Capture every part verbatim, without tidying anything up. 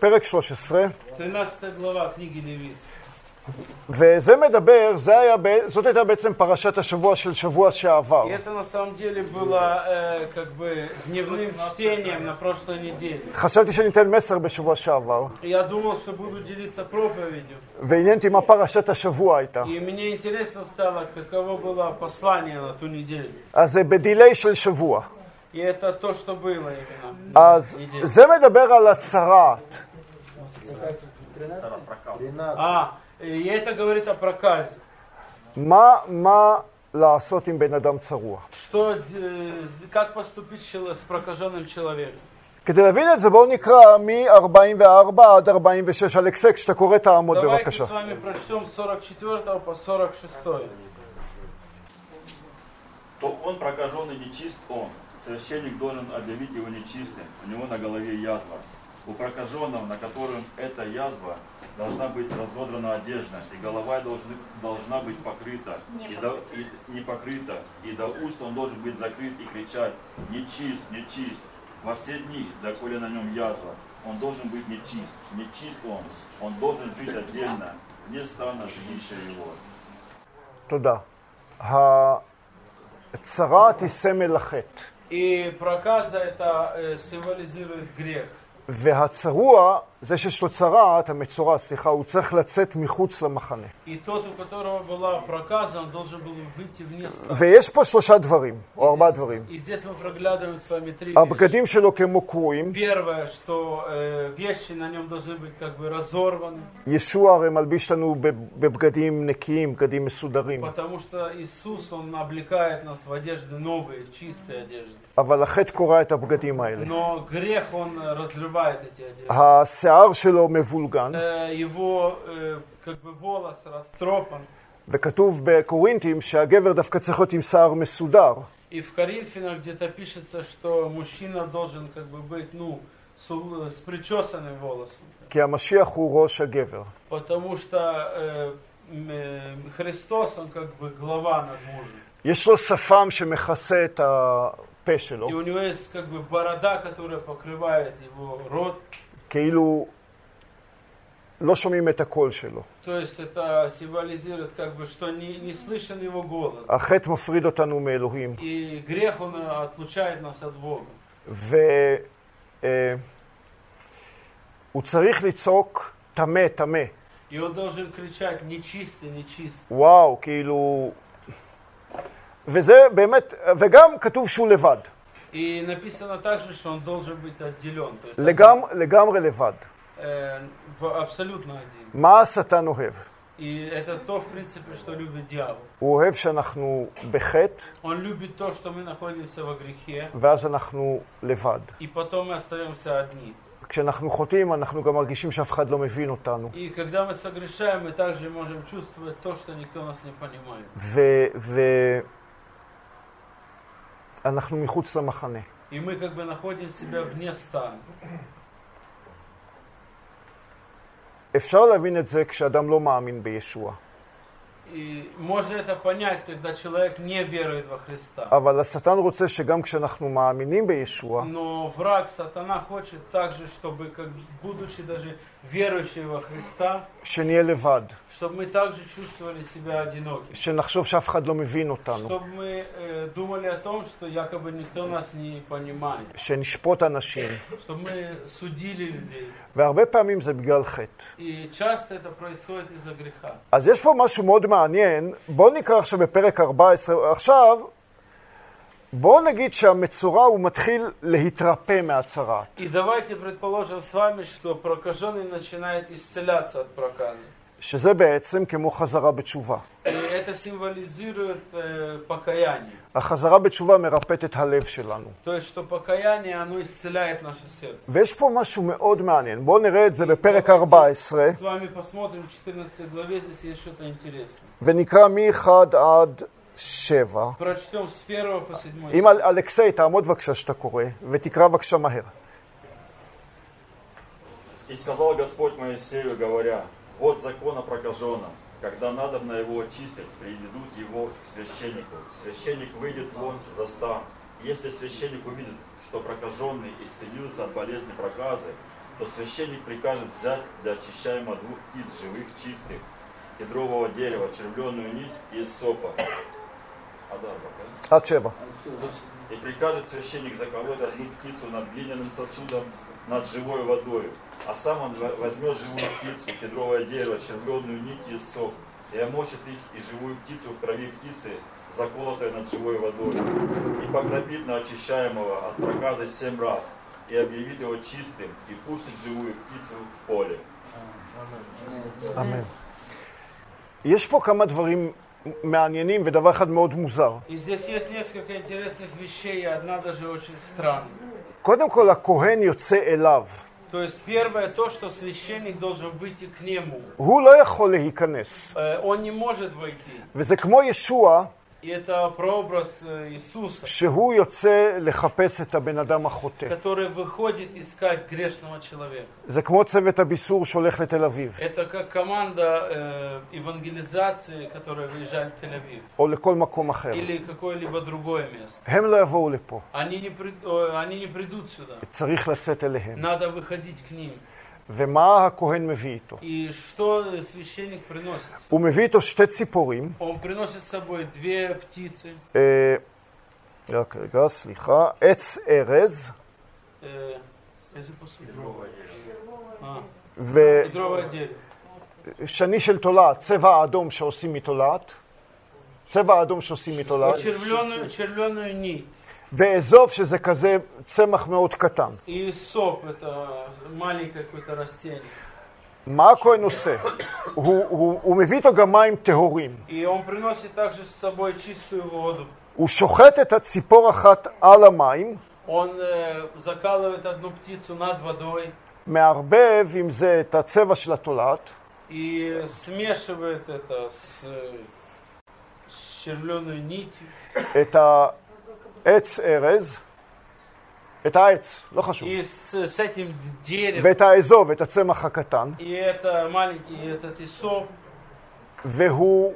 פרק שלוש עשרה. тринадцатая глава книги Левит. וזה מדבר, זה היה, זאת הייתה בעצם פרשת השבוע של שבוע שעבר. И это на самом деле было э, как бы дневным чтением на прошлой неделе. חשבתי שניתן מסר בשבוע שעבר. Я думал, что буду делиться проповедью. ועניין אותי מה פרשת השבוע הייתה. И мне интересно стало, каково было послание на ту неделю. אז זה בדיליי של שבוע. И это то, что было именно. אז זה מדבר על הצרעת. А, и это говорит о проказе. מה, מה לעשות עם בן אדם צרוע? Что, э, как поступить с прокаженным человеком? כדי להבין את זה, בואו נקרא מ-ארבעים וארבע עד ארבעים ושש. אלכסק, כשאתה קורא תעמוד בבקשה. Давайте с вами прочтем с сорок четвёртого по сорок шестой. То он прокаженный нечист он. Священник должен объявить его нечистым. У него на голове язва. У прокаженного, на котором эта язва, должна быть разодрана одежда, и голова должна, должна быть покрыта, и, до, и не покрыта, и до уст он должен быть закрыт и кричать: нечист, нечист. Во все дни, доколе на нем язва, он должен быть нечист. Нечист он. Он должен жить отдельно, вне стана жилища его. תודה. הצרעת היא סמל החטא. И проказа это э, символизирует грех. והצרוע, זה שיש לו צרעת, המצורע, סליחה, הוא צריך לצאת מחוץ למחנה. И тот, у которого была проказа, он должен был выйти вне стана. ויש פה שלושה דברים, או ארבעה дворим. И здесь мы проглядываем с вами три הבגדים שלו כמו קרועים. Первое, что э, вещи на нем должны быть как бы разорваны. ישוע הרי מלביש לנו בבגדים נקיים, בגדים מסודרים. Потому что Иисус, Он облекает нас в одежды новые, в чистые одежды. אבל החטא קורע את הבגדים האלה. Но грех, он разрывает эти одежды. השיער שלו מבולגן. Э, его э, как бы волос растрепан. וכתוב בקורינתים שהגבר דווקא צריך להיות עם שיער מסודר. И в Коринфянах где-то пишется, что мужчина должен как бы быть, ну, с, с причесанным волосом. כי המשיח הוא ראש הגבר. Потому что э, э, Христос, он как бы глава над мужем. יש לו שפם שמכסה את הפה שלו. И у него есть как бы борода, которая покрывает его рот. כאילו לא שומעים את הקול שלו. То есть это символизирует как бы, что не, не слышен его голос. החטא מפריד אותנו מאלוהים. И грех, он отлучает нас от Бога. והוא צריך לצעוק טמא, טמא. И он должен кричать: нечистый, нечистый. וואו, כאילו... וזה באמת, וגם כתוב שהוא לבד. И написано также, что он должен быть отделен. То есть לגמ, לגמרי לבד. э, абсолютно один. מה השטן אוהב? И это то, в принципе, что любит дьявол. הוא אוהב שאנחנו בחטא, Он любит то, что мы находимся во грехе, ואז אנחנו לבד. и потом мы остаемся одни. כשאנחנו חוטאים, אנחנו גם מרגישים שאף אחד לא מבין אותנו. И когда мы согрешаем, мы также можем чувствовать то, что никто нас не понимает. ו... אנחנו מחוץ למחנה. И мы как бы находим себя вне стана. אפשר להבין את זה כשאדם לא מאמין בישוע. И можно это понять, когда человек не верует во Христа. אבל השטן רוצה שגם כשאנחנו מאמינים בישוע, Но враг, сатана, хочет также, чтобы, как, будучи даже верующие во Христа, שנהיה לבד. чтобы мы также чувствовали себя одинокими. שנחשוב שאף אחד לא מבין אותנו. Чтобы мы э, думали о том, что якобы никто нас не понимает. שנשפוט אנשים. Чтобы мы судили людей. והרבה פעמים זה בגלל חטא. И часто это происходит из-за греха. אז יש פה משהו מאוד מעניין. בואו נקרא עכשיו בפרק ארבע עשרה. עכשיו, בואו נגיד שהמצורע הוא מתחיל להתרפא מהצרעת. И давайте предположим с вами, что прокаженный начинает исцеляться от проказа. שזה בעצם כמו חזרה בתשובה. И это символизирует э, покаяние. החזרה בתשובה מרפאת את הלב שלנו. То есть, что покаяние, оно исцеляет наше сердце. ויש פה משהו מאוד מעניין. בואו נראה את זה בפרק ארבע עשרה. С вами посмотрим в четырнадцатой главе, здесь есть что-то интересное. ונקרא מ-אחד עד שבע. Прочтем с первого по седьмой. אם אלכסי, תעמוד בבקשה שאתה קורא, ותקרא בבקשה מהר. И сказал Господь Моисею, говоря: вот закон о прокаженном. Когда надобно его очистить, приведут его к священнику. Священник выйдет вон за стан. Если священник увидит, что прокаженный исцелился от болезни проказы, то священник прикажет взять для очищаемого двух птиц живых, чистых, кедрового дерева, червленую нить и сопа. עד שבע. И прикажет священник заколоть одну птицу над глиняным сосудом над живой водой, а сам он возьмет живую птицу, кедровое дерево, червленую нить и соп, и омочит их и живую птицу в крови птицы, заколотой над живой водой, и покропит на очищаемого от проказа семь раз, и объявит его чистым, и пустит живую птицу в поле. אמן. יש פה כמה דברים מעניינים ודבר אחד מאוד מוזר. И здесь есть несколько интересных вещей, и одна даже очень странная. קודם כל, הכהן יוצא אליו. То есть первое то, что священник должен выйти к нему. הוא לא יכול להיכנס. Э, Он не может войти. וזה כמו ישוע, И это прообраз э, Иисуса, שהוא יוצא לחפש את הבן אדם החוטא. который выходит искать грешного человека. זה כמו צוות הביסור שהולך לתל אביב, Это как команда э, евангелизации, которая выезжает в Тель-Авив. או לכל מקום אחר. Или какое-либо другое место. הם לא יבואו לפה. Они не, при- э, они не придут сюда. צריך לצאת אליהם. Надо выходить к ним. ומה הכהן מביא איתו? И что священник приносит? הוא מביא איתו שתי ציפורים. Он приносит с собой две птицы. אה, רק רגע, סליחה. עץ ארז. Э, איזה פסוק? אה, ו... кедровое дерево. שני של תולעת, צבע האדום שעושים מתולעת. צבע האדום שעושים מתולעת. Червленую, червленую нить. ואזוב שזה כזה צמח מאוד קטן. И соп, это маленькое какое-то растение. מה הכהן עושה? הוא, הוא, הוא מביא איתו גם מים טהורים. И он приносит также с собой чистую воду. הוא שוחט את הציפור אחת על המים, Он э, закалывает одну птицу над водой מערבב עם זה את הצבע של התולעת, и смешивает это с, э, с червленой нитью. את העץ ארז, את העץ, לא חשוב, И с, с этим деревом. ואת האזוב, את הצמח הקטן, И это маленький, и этот isop. והוא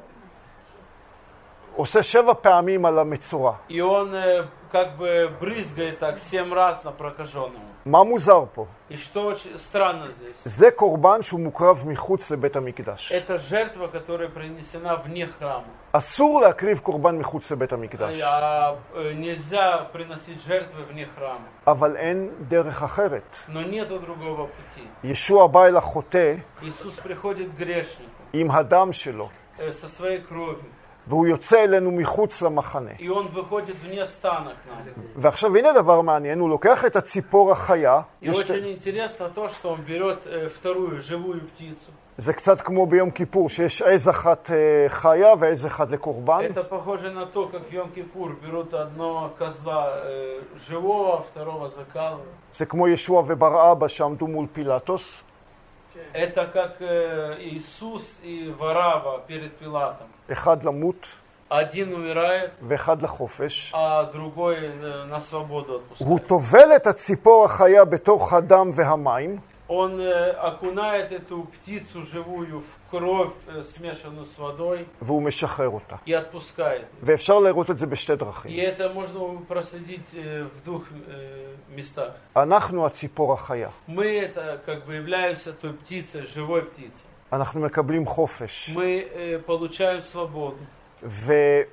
עושה שבע פעמים על המצורע. И он э, как бы брызгает так семь раз на прокаженного. מה מוזר פה? И что очень странно здесь. זה קורבן שהוא מוקרב מחוץ לבית המקדש. Это жертва, которая принесена вне храма. אסור להקריב קורבן מחוץ לבית המקדש. А, э, нельзя приносить жертвы вне храма. אבל אין דרך אחרת. Но нету другого пути. ישוע בא אל החוטא Иисус приходит к грешнику עם הדם שלו, э, со своей кровью. והוא יוצא אלינו מחוץ למחנה. И он выходит вне стана к нам. ועכשיו הנה דבר מעניין, הוא לוקח את הציפור החיה, И очень интересно то, что он берет э, вторую живую птицу. זה קצת כמו ביום כיפור, שיש עז אחת אה, חיה ועז אחד לקורבן. Это похоже на то, как в Йом-Кипур берут одно козла э, живого, второго закалывают. זה כמו ישוע ובר אבא שעמדו מול פילטוס. Это как э, Иисус и Варава перед Пилатом. אחד למות Один умирает, ואחד לחופש. а другой э, на свободу הוא отпускает. טובל את הציפור החיה בתוך הדם והמים, Он э, окунает эту птицу живую в кровь, э, смешанную с водой, והוא משחרר אותה. и отпускает. ואפשר לראות את זה בשתי И דרכים. это можно проследить э, в двух э, местах. אנחנו הציפור החיה. Мы это как бы являемся той птицей, живой птицей. אנחנו מקבלים חופש. Мы э, получаем свободу. ו...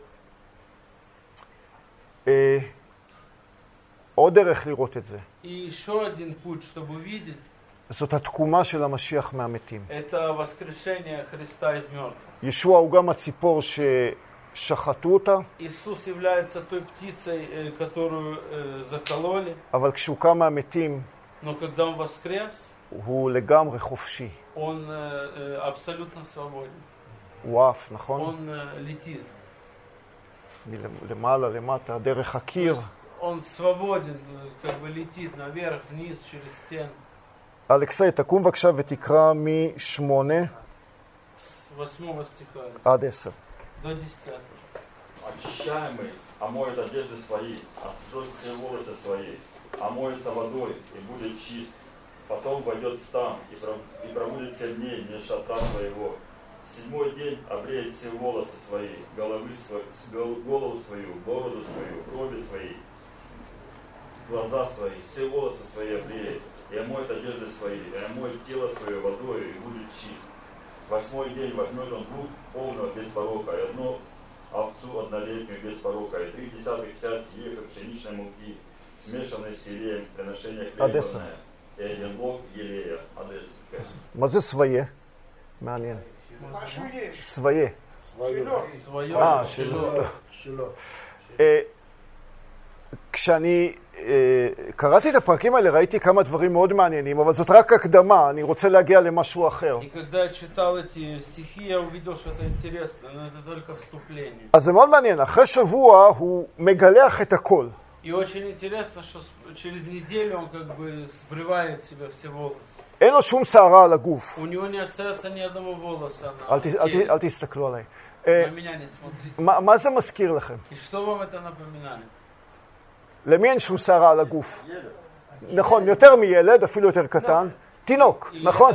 אה, עוד דרך לראות את זה. И еще один путь, чтобы увидеть, זאת התקומה של המשיח מהמתים. это воскрешение Христа из мертвых. ישוע הוא גם הציפור ששחטו אותה, Иисус является той птицей, э, которую э, закололи, אבל כשהוא קם מהמתים но когда он воскрес, הוא לגמרי חופשי. он э, э, абсолютно свободен. הוא עף, נכון? Он э, летит. מלמעלה, למטה, דרך הקיר. Он свободен, э, как бы летит наверх, вниз, через стену. אלכסי, תקום בבקשה ותקרא משמונה С восьмого стиха עד עשר. до десятого. Очищаемый омоет одежды свои, осушит все волосы свои, омоется водой и будет чист. Потом войдет в стан и, пров... и пробудет семь дней вне шатра своего. В седьмой день обреет все волосы свои, головы сво... голову свою, бороду свою, брови свои, глаза свои, все волосы свои обреет. и омоет одежды свои, и омоет тело свое водой, и будет чист. Восьмой день возьмет он блуд полного без порока, и одну овцу однолетнюю без порока, и три десятых части ефы пшеничной муки, смешанной с елеем, приношение хлебное, и один лог елея, Одесса. מה זה סוויה? מעניין. סוויה. אה, שלו. כשאני קראתי את הפרקים האלה, ראיתי כמה דברים מאוד מעניינים, אבל זאת רק הקדמה, אני רוצה להגיע למשהו אחר. אז זה מאוד מעניין, אחרי שבוע הוא מגלח את הכל. אין לו שום שערה על הגוף. אל תסתכלו עליי. מה זה מזכיר לכם? למי אין שום שערה על הגוף? נכון, יותר מילד, אפילו יותר קטן. תינוק, נכון?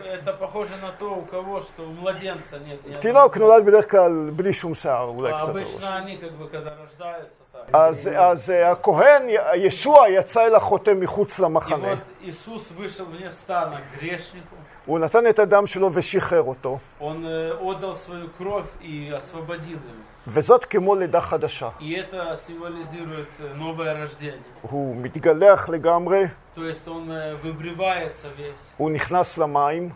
תינוק נולד בדרך כלל בלי שום שיער, אולי קצת. אז הכהן, ישוע, יצא אל החוטא מחוץ למחנה. הוא נתן את הדם שלו ושחרר אותו. וזאת כמו לידה חדשה. הוא מתגלח לגמרי. הוא נכנס למים.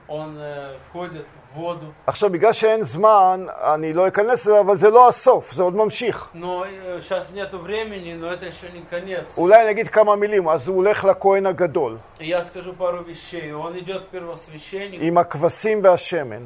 עכשיו, בגלל שאין זמן, אני לא אכנס לזה, אבל זה לא הסוף, זה עוד ממשיך. אולי אני אגיד כמה מילים, אז הוא הולך לכהן הגדול. עם הכבשים והשמן.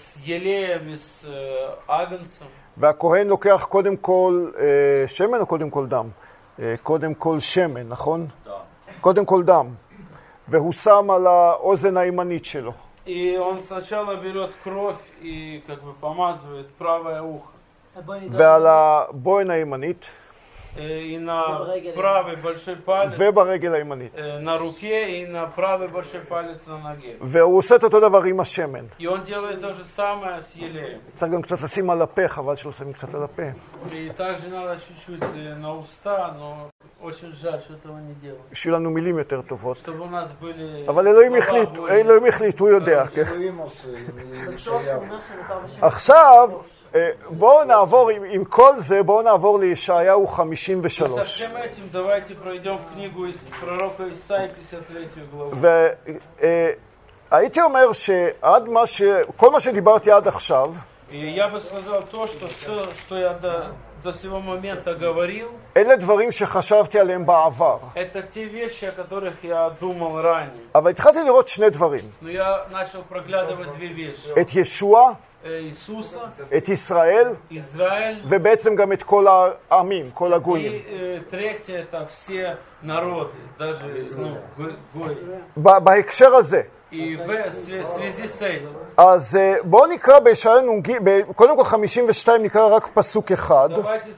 והכהן לוקח קודם כל שמן או קודם כל דם? קודם כל שמן, נכון? דם. קודם כל דם. והוא שם על האוזן הימנית שלו. И он сначала берет кровь и как бы помазывает правое ухо. ועל הבוין הימנית. И на правый большой палец. וברגל הימנית. На руке и на правый большой палец на ноге. והוא עושה את אותו דבר עם השמן. И он делает то же самое с елеем. צריך גם קצת לשים על הפה, חבל שלא שמים קצת על הפה. И также надо чуть-чуть на уста, но очень жаль, что этого не делают. שיהיו לנו מילים יותר טובות. Чтобы у нас были. אבל אלוהים החליט, אלוהים החליט, הוא יודע. עכשיו, בואו נעבור, עם כל זה, בואו נעבור לישעיהו חמישים ושלוש. והייתי אומר שעד מה ש... כל מה שדיברתי עד עכשיו, אלה דברים שחשבתי עליהם בעבר. אבל התחלתי לראות שני דברים. את ישוע, את ישראל, ובעצם גם את כל העמים, כל הגויים. בהקשר הזה. אז בואו נקרא בישעיהו נ"ג, קודם כל חמישים ושתיים נקרא רק פסוק אחד.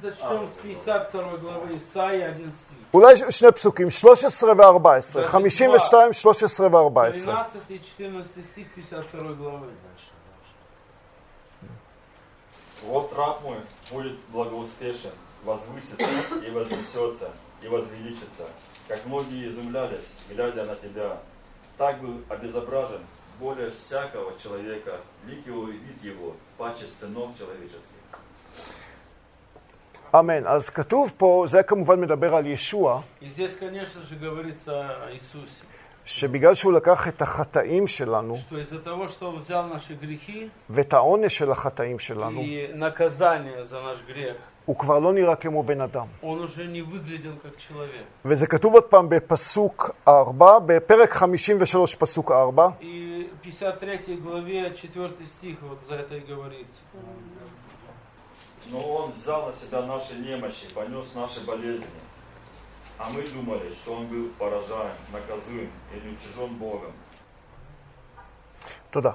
אולי שני פסוקים, שלוש עשרה ו-ארבע עשרה. חמישים ושתיים, שלוש עשרה ו-ארבע עשרה. Вот раб мой будет благоуспешен, возвысится и вознесется, и возвеличится, как многие изумлялись, глядя на тебя. Так был обезображен более всякого человека, лик его и вид его, паче сынов человеческих. אמן. אז כתוב פה, זה כמובן מדבר על ישוע. И здесь, конечно же, говорится о Иисусе. שבגלל שהוא לקח את החטאים שלנו, ואת העונש של החטאים שלנו, הוא כבר לא נראה כמו בן אדם. וזה כתוב עוד פעם בפסוק ארבע, בפרק חמישים ושלוש פסוק ארבע. Но он взял на себя наши немощи, понес наши болезни. А мы думали, что он был поражаем, наказуем и уничижен Богом. תודה.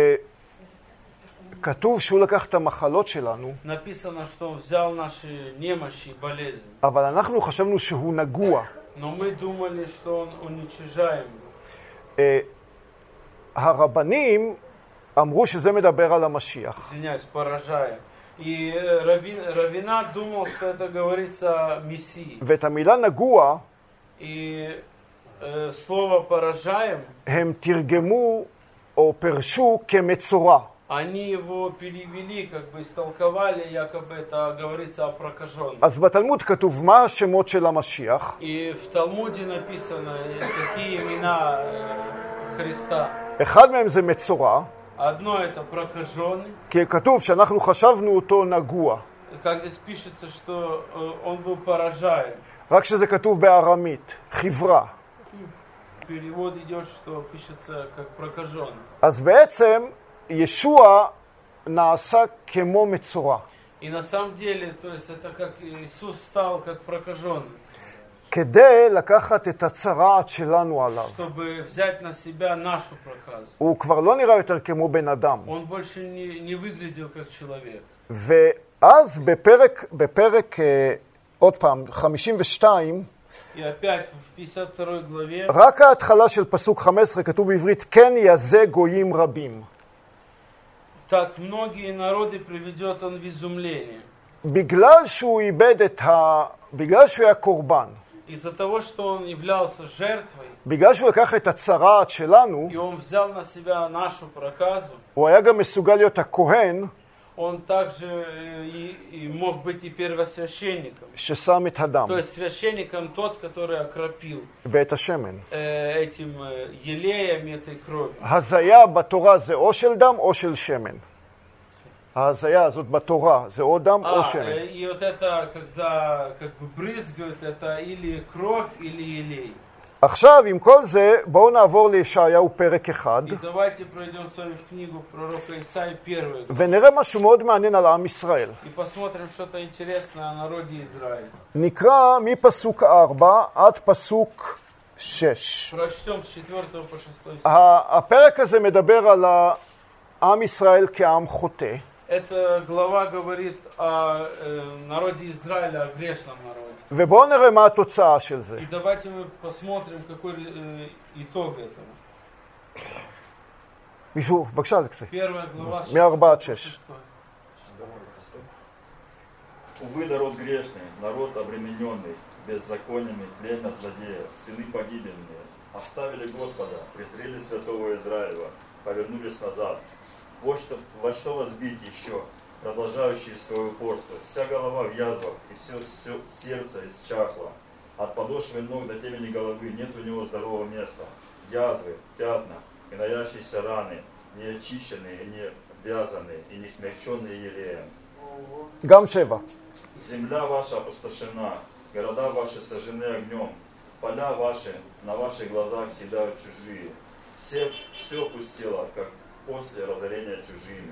כתוב שהוא לקח את המחלות שלנו, написано, что он взял наши немощи, болезни. אבל אנחנו חשבנו שהוא נגוע. Но мы думали, что он уничижаем. הרבנים אמרו שזה מדבר על המשיח. извиняюсь, поражаем. И раввинат думал, что это говорится о Мессии. ואת המילה נגוע, и э, слово «поражаем», הם תרגמו או פרשו כמצורע. они его перевели, как бы истолковали, якобы это говорится о прокаженном. אז בתלמוד כתוב מה השמות של המשיח. И в Талмуде написано, э, какие имена э, Христа. אחד מהם זה מצורע, Одно это прокаженный. כי כתוב שאנחנו חשבנו אותו נגוע. Как здесь пишется, что э, он был поражаем. רק שזה כתוב בארמית, חברה. Перевод идет, что пишется как прокаженный. אז בעצם ישוע נעשה כמו מצורע. И на самом деле, то есть это как Иисус стал как прокаженный. כדי לקחת את הצרעת שלנו עליו. Чтобы взять на себя нашу проказу. הוא כבר לא נראה יותר כמו בן אדם. Он больше не, не выглядел как человек. ואז בפרק, בפרק, עוד פעם, חמישים ושתיים, И опять в пятьдесят второй главе, רק ההתחלה של פסוק חמש עשרה כתוב בעברית, כן יזה גויים רבים. так многие народы приведет он в изумление. בגלל שהוא איבד את ה... בגלל שהוא היה קורבן. Из-за того, что он являлся жертвой, בגלל שהוא לקח את הצרעת שלנו, и он взял на себя нашу проказу, הוא היה גם מסוגל להיות הכהן, он также и, и мог быть и первосвященником. ששם את הדם. То есть священником тот, который окропил ואת השמן. э, этим э, елеем, этой кровью. הזיה בתורה זה או של דם או של שמן. ההזיה הזאת בתורה זה או דם А, או э, שמן. и вот это, когда как бы брызгают, это или кровь, или елей. עכשיו, עם כל זה, бואו נעבור לישעיהו פרק אחד, И давайте пройдем с вами в книгу пророка Исаии первую ונראה משהו מאוד מעניין על עם ישראל. и посмотрим что-то интересное о народе Израиля. נקרא מפסוק ארבע עד פסוק שש. Прочтем с четвёртого по шестой стих. הפרק הזה מדבר על עם ישראל כעם חוטא. Эта глава говорит о э, народе Израиля, о грешном народе. ובואו נראה מה התוצאה של זה. И давайте мы посмотрим, какой э, итог этого. מישהו, בבקשה אלכסי. Первая глава. מארבע עד שש. Увы, народ грешный, народ обремененный, беззакониями, племя злодеев, сыны погибельные, оставили Господа, презрели святого Израиля, повернулись назад. Вот что, во что вас бить еще, продолжающие свое упорство, вся голова в язвах, и все, все сердце исчахло. От подошвы ног до темени головы нет у него здорового места. Язвы, пятна, и наящиеся раны, не очищенные, и не вязанные, и не смягченные елеем. גם שבע. Земля ваша опустошена, города ваши сожжены огнем, поля ваши на ваших глазах съедают чужие. Все, все пустело, как после разорения чужими.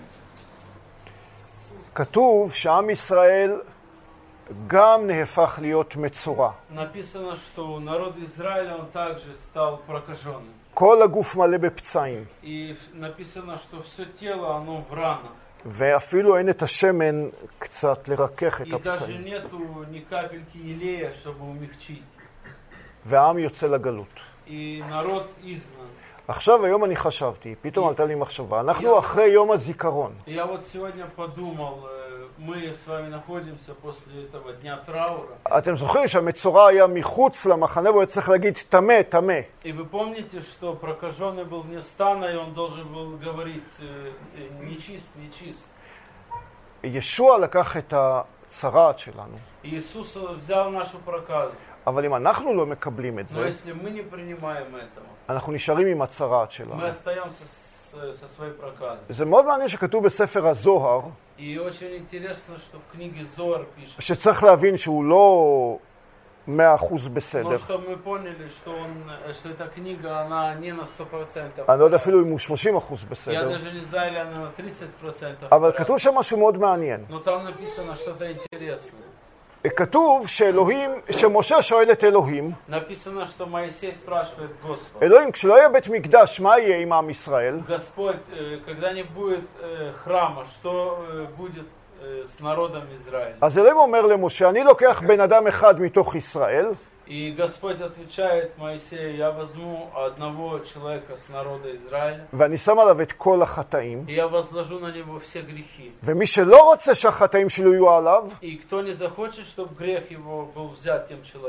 כתוב שעם ישראל גם נהפך להיות מצורע. Написано, что народ Израиля, он также стал прокаженным. כל הגוף מלא בפצעים. И написано, что все тело, оно в ранах. ואפילו אין את השמן קצת לרכך את И даже הפצעים. нету ни капельки елея, чтобы умягчить. והעם יוצא לגלות. И народ изгнан. עכשיו, היום אני חשבתי, פתאום עלתה לי מחשבה, אנחנו אחרי יום הזיכרון. Я вот сегодня подумал, мы с вами находимся после этого дня траура. אתם זוכרים שהמצורע היה מחוץ למחנה והוא צריך להגיד טמא, טמא. И вы помните, что прокаженный был вне стана, и он должен был говорить нечист, нечист. ישוע לקח את הצרעת שלנו. Иисус взял нашу проказу. אבל אם אנחנו לא מקבלים את Но זה, если мы не принимаем этого, אנחנו נשארים עם הצרעת שלנו. мы остаемся с, со своей проказой. זה מאוד מעניין שכתוב בספר הזוהר, И очень интересно, что в книге Зоар пишет, שצריך להבין שהוא לא מאה אחוז בסדר. но чтобы мы поняли, что, он, что эта книга, она не на сто процентов. אני לא יודע אפילו אם הוא שלושים אחוז Я בסדר. даже не знаю, или она на тридцать процентов. אבל כתוב שם משהו מאוד מעניין. Но там написано что-то интересное. כתוב שאלוהים, שמשה שואל את אלוהים, Написано, что Моисей спрашивает Господа: אלוהים, כשלא יהיה בית מקדש, מה יהיה עם עם ישראל? Господь, э, когда не будет э, храма, что э, будет э, с народом Израиля? אז אלוהים אומר למשה, אני לוקח בן אדם אחד מתוך ישראל, И Господь отвечает Моисею: я возьму одного человека с народа Израиля, ואני שם עליו את כל החטאים, и я возложу на него все грехи. ומי שלא רוצה שהחטאים שלו יהיו עליו, И кто не захочет, чтобы грех его был взят тем человеком,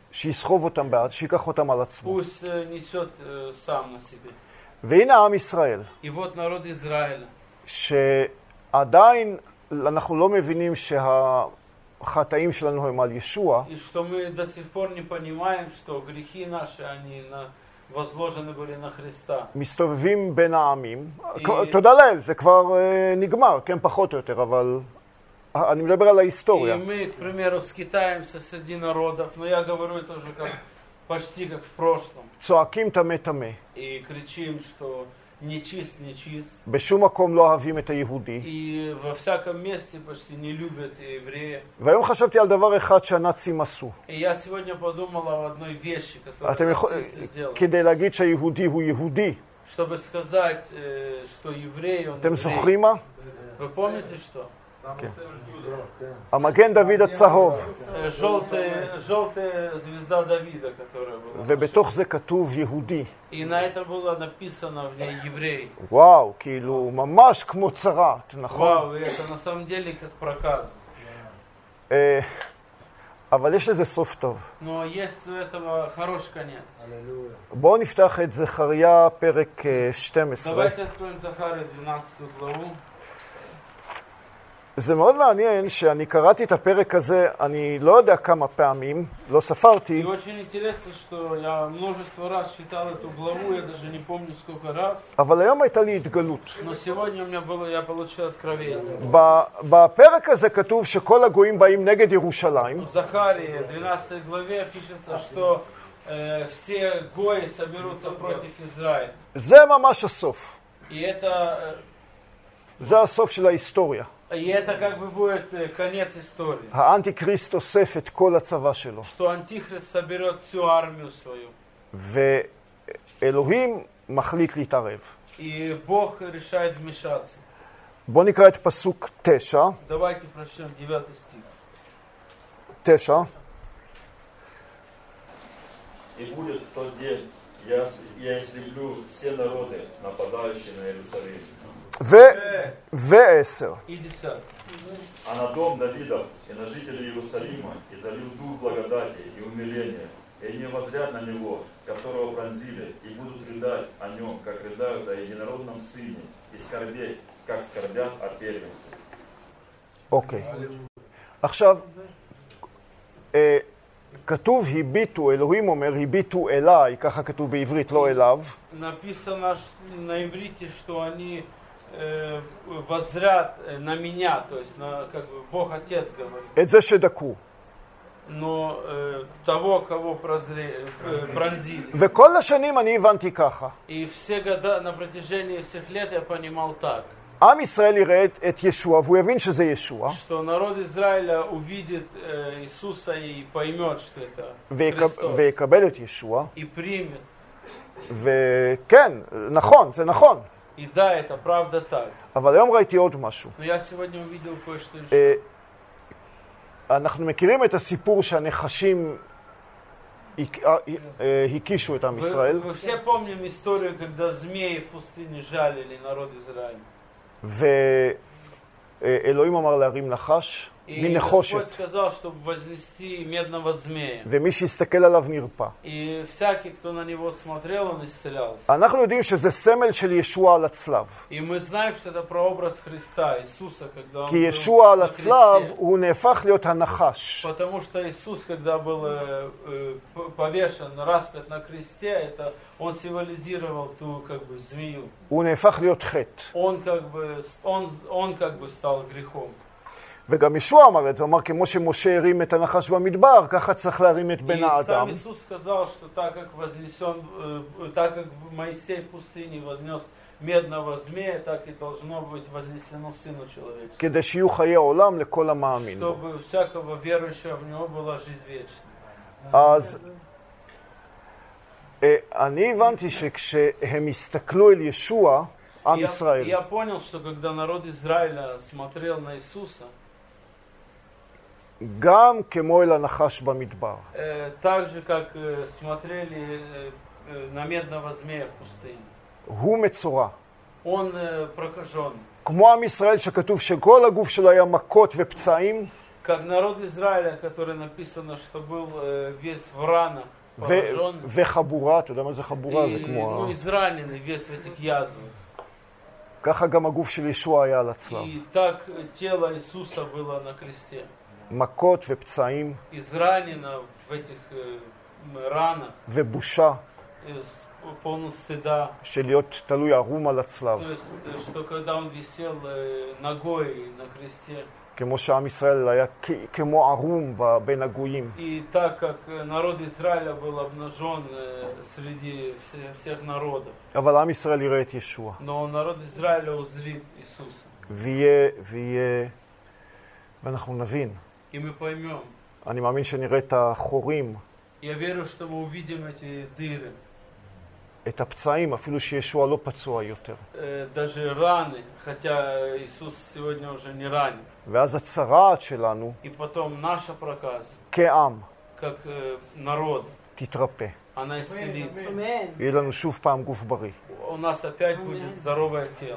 שיסחוב אותם בעד, שיקח אותם על עצמו. Пусть э, несет э, сам на себе. והנה עם ישראל, И вот народ Израиля, שעדיין אנחנו לא מבינים שהחטאים שלנו הם על ישוע, и что мы до сих пор не понимаем, что грехи наши, они на, возложены были на Христа. מסתובבים בין העמים. И- תודה לאל, זה כבר אה, נגמר, כן, פחות או יותר, אבל אני מדבר על И ההיסטוריה. мы, к примеру, скитаемся среди народов, но я говорю это уже как, почти как в прошлом. צועקים טמא טמא. И кричим, что нечист, нечист. בשום מקום לא אוהבים את היהודי. И во всяком месте почти не любят евреев. והיום חשבתי על דבר אחד שהנאצים עשו. И я сегодня подумал об одной вещи, которую אתם יכול... нацисты сделали. כדי להגיד שהיהודי הוא יהודי. Чтобы сказать, э, что еврей, он אתם еврей. זוכרים מה? Вы помните что? המגן דוד הצהוב. Э, Желтая, желтая звезда Давида, которая была. ובתוך זה כתוב יהודי. И на это было написано в ней еврей. וואו, כאילו, ממש כמו צרעת, נכון? Вау, и это на самом деле как проказ. אה, אבל יש לזה סוף טוב. Но есть у этого хороший конец. בואו נפתח את זכריה פרק אה, שתים עשרה. Давайте откроем Захарию двенадцатую главу. זה מאוד מעניין שאני קראתי את הפרק הזה, אני לא יודע כמה פעמים, לא И ספרתי, очень интересно, что я множество раз читал эту главу, я даже не помню сколько раз. אבל היום הייתה לי התגלות. Но сегодня у меня было, я получил откровение. ב- בפרק הזה כתוב שכל הגויים באים נגד ירושלים, В Захарии двенадцатой главе пишется, что э, все гои соберутся против Израиля. זה ממש הסוף. И это, זה הסוף של ההיסטוריה. э, и это как бы будет э, конец истории. האנטי-קריסט אוסף את כל הצבא שלו. Что Антихрист соберет всю армию свою. ואלוהים מחליט להתערב. И Бог решает вмешаться. בואו נקרא את פסוק תשע. Давайте прочтем девятый стих. תשע. И будет в тот день, я, я истреблю все народы, нападающие на Иерусалим. ו- ועשר. И десятый. А на дом Давидов и на жителей Иерусалима изолил дух благодати и умиления, и они воззрят на него, которого пронзили, и будут рыдать о нем, как рыдают о единородном сыне, и скорбеть, как скорбят о первенце. אוקיי. עכשיו, אה, כתוב הביטו, אלוהים אומר, הביטו אליי, ככה כתוב בעברית, לא אליו. Написано ш- на иврите, что они э, воззрят э, на меня, то есть на, как бы Бог Отец говорит. את זה שדקו. Но э, того, кого прозре, э, пронзили. וכל השנים אני הבנתי ככה. И все года, на протяжении всех лет я понимал так, עם ישראל יראה את, את ישוע, והוא יבין שזה ישוע, что народ Израиля увидит э, Иисуса и поймет, что это ויקב, Христос. ויקבל את ישוע. И примет. וכן, נכון, זה נכון. И да, это правда так. אבל היום ראיתי עוד משהו. Но я сегодня увидел кое-что еще. אה, אנחנו מכירים את הסיפור שהנחשים הק- אה, אה, הקישו את עם Вы, ישראל, вы все помним историю, когда змеи в пустыне жалили народ Израиля. ואלוהים אמר להרים נחש И מנחושת, Господь сказал, чтобы вознести медного змея. ומי שיסתכל עליו נרפא. И всякий, кто на него смотрел, он исцелялся. אנחנו יודעים שזה סמל של ישוע על הצלב. И мы знаем, что это прообраз Христа, Иисуса, когда он כי был ישוע על на הצלב кресте. הוא נהפך להיות הנחש. Потому что Иисус, когда был э, э, п- повешен, распят на кресте, это он символизировал ту как бы змею. הוא נהפך להיות חטא. Он как бы, с- он, он как бы стал грехом. וגם ישוע אמר את זה, הוא אמר כמו שמשה הרים את הנחש במדבר, ככה צריך להרים את И בן сам האדם. Иисус сказал, что так как вознесен, э, так как Моисей в пустыне вознес медного змея, так и должно быть вознесено Сыну Человеческому. כדי שיהיו חיי עולם לכל המאמין בו. Чтобы у всякого верующего в него была жизнь вечная. אז אה, אני הבנתי שכשהם הסתכלו אל ישוע, עם Я, ישראל, я понял, что когда народ Израиля смотрел на Иисуса, גם כמו אל הנחש במדבר, э, так же, как э, смотрели э, э, на медного змея в пустыне, הוא מצורע. он э, прокаженный. כמו עם ישראל שכתוב שכל הגוף שלו היה מכות ופצעים, Как народ Израиля, который написано, что был э, весь в ранах, ו- поражен, וחבורה, אתה יודע מה זה חבורה? זה и, כמו... ну, ה- израненный весь в этих язвах. ככה גם הגוף של ישוע היה על הצלב. И так тело Иисуса было на кресте. מכות ופצעים Изранено в этих э, ранах, ובושה э, с- полно стыда. של להיות תלוי ערום על הצלב. То есть, э, что когда он висел э, ногой на кресте, כמו שעם ישראל היה כ- כמו ערום ב- בין הגויים. и так как э, народ Израиля был обнажен э, среди все- всех народов, אבל עם ישראל יראה את ישוע. но народ Израиля узрит Иисуса. ויהיה, ויהיה, ואנחנו נבין. И мы поймем. אני מאמין שנראה את החורים, Я верю, что мы увидим эти дыры, את הפצעים, אפילו שישוע לא פצוע יותר. э, даже раны, хотя Иисус сегодня уже не ранен. ואז הצרעת שלנו, И потом наша проказа, כעם, как э, народ, תתרפא. она исцелится. יהיה לנו שוב פעם גוף בריא. У нас опять будет здоровое тело.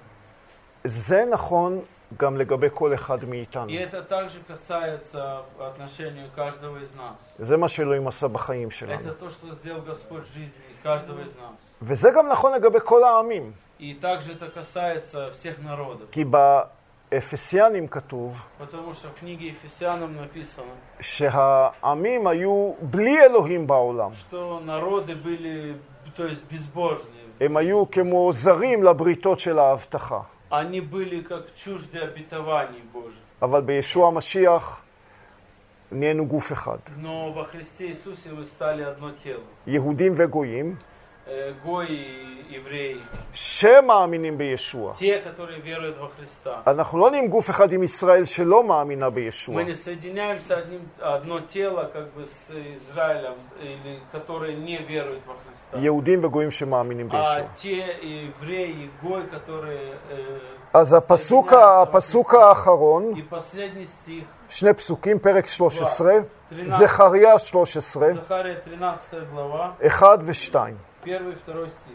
זה נכון גם לגבי כל אחד מאיתנו. И это также касается отношению каждого из нас. זה מה שאלוהים עשה בחיים שלנו. Это то, что сделал Господь в жизни каждого из нас. וזה גם נכון לגבי כל העמים. И также это касается всех народов. כי באפסיאנים כתוב Потому что в книге Ефесянам написано, שהעמים היו בלי אלוהים בעולם. что народы были, то есть безбожные. הם היו כמו זרים לבריתות של ההבטחה. Они были как чужды обетований Божьих. אבל בישוע המשיח נהיינו גוף אחד. Но во Христе Иисусе вы стали одно тело. יהודים וגויים Э, Гои и евреи. שמאמינים בישוע. Те, которые веруют во Христа. אנחנו לא נהיים גוף אחד עם ישראל שלא מאמינה בישוע. Мы не соединяемся одним, одно тело как бы с Израилем, или, которые не веруют во Христа. יהודים וגויים שמאמינים בישוע. А те евреи и Гой, которые э, אז הפסוק, соединяются во הפסוק Христе. האחרון, И последний стих, שני פסוקים, פרק שלוש עשרה, тринадцать, זכריה שלוש עשרה, Захария тринадцатая глава, אחד ושתיים. первый и второй стих.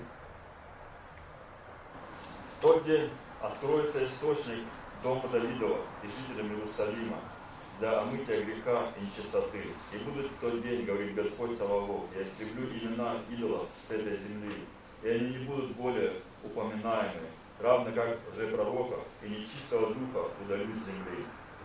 В тот день откроется источник дома Давидова и жителям Иерусалима для омытия греха и нечистоты. И будет в тот день, говорит Господь Саваоф, я истреблю имена идолов с этой земли, и они не будут более упоминаемы, равно как лжепророков и нечистого духа удалю с земли.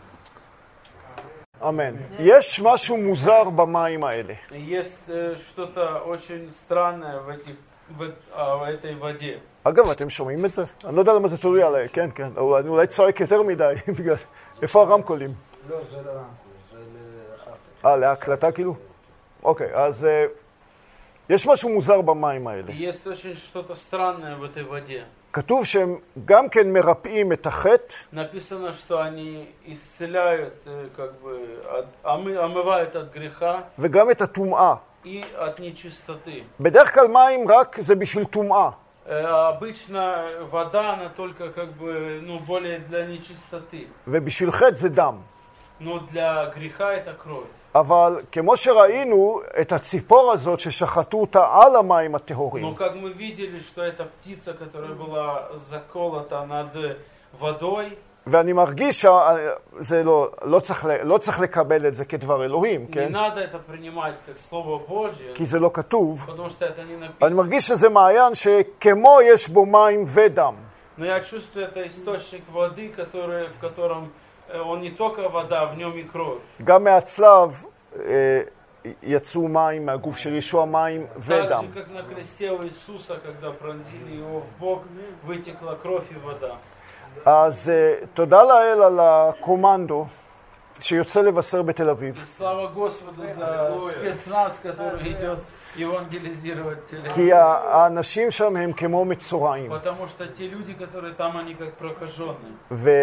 אמן. יש משהו מוזר במים האלה. Есть э, что-то очень странное в, этих, в, а, в этой воде. אגב, אתם שומעים את זה? אני לא יודע למה זה תלוי עליי, כן, כן. או אני אולי צועק יותר מדי, בגלל... איפה הרמקולים? לא, זה לא רמקול, זה לאחר כך. אה, להקלטה כאילו? אוקיי, אז אה, יש משהו מוזר במים האלה. Есть очень что-то странное в этой воде. כתוב שהם גם כן מרפאים את החטא, Написано, что они исцеляют, э, как бы, от- омы- омывают от греха וגם את הטומאה. и от нечистоты. בדרך כלל מים רק זה בשביל טומאה. Э, обычно вода, она только как бы, ну, более для нечистоты. ובשביל חטא זה דם. Но для греха это кровь. אבל כמו שראינו את הציפור הזאת ששחטו אותה על המים Но הטהורים, как мы видели, что эта птица, которая была заколота над водой, ואני מרגיש שזה לא, לא, צריך, לא צריך לקבל את זה כדבר אלוהים, не כן? надо это принимать как Слово Божье, כי זה לא כתוב. потому что это не אני написано. מרגיש שזה מעיין שכמו יש בו מים ודם. Но я чувствую, это источник воды, который, в котором э, он не только вода, в нем и кровь. גם מהצלב אה, יצאו מים, מהגוף של ישוע מים ודם. Так же, как на кресте у Иисуса, когда пронзили его в бок, вытекла кровь и вода. אז אה, תודה לאל על הקומנדו שיוצא לבשר בתל אביב. И слава Господу за спецназ, который идет евангелизировать телегу. כי האנשים שם הם כמו מצורעים. Потому что те люди, которые там, они как прокаженные.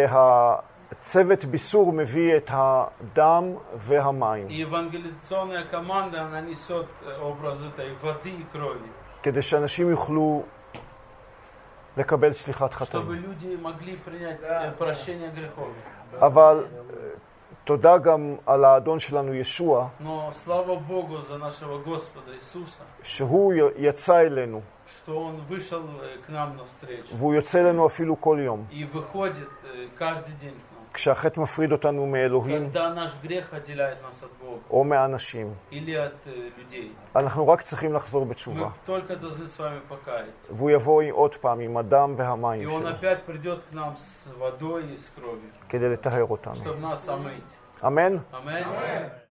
והצוות ביסור מביא את הדם והמים. И евангелизационная команда, она несет э, образ этой воды и крови. כדי שאנשים יוכלו לקבל סליחת Чтобы חטאים. люди могли принять э, прощение грехов. אבל אה, תודה גם על האדון שלנו ישוע, Но слава Богу за нашего Господа Иисуса, שהוא י- יצא אלינו, что Он вышел э, к нам навстречу והוא יוצא אלינו אפילו כל יום. и выходит э, каждый день к нам. כשהחטא מפריד אותנו מאלוהים Когда наш грех отделяет нас от Бога או מהאנשים, или от э, людей, אנחנו רק צריכים לחזור мы בתשובה. только должны с вами покаяться. והוא יבוא עוד פעם עם הדם И והמים Он שלו, опять придет к нам с водой и с кровью, כדי לטהר אותנו. чтобы нас омыть. אמן? Аминь.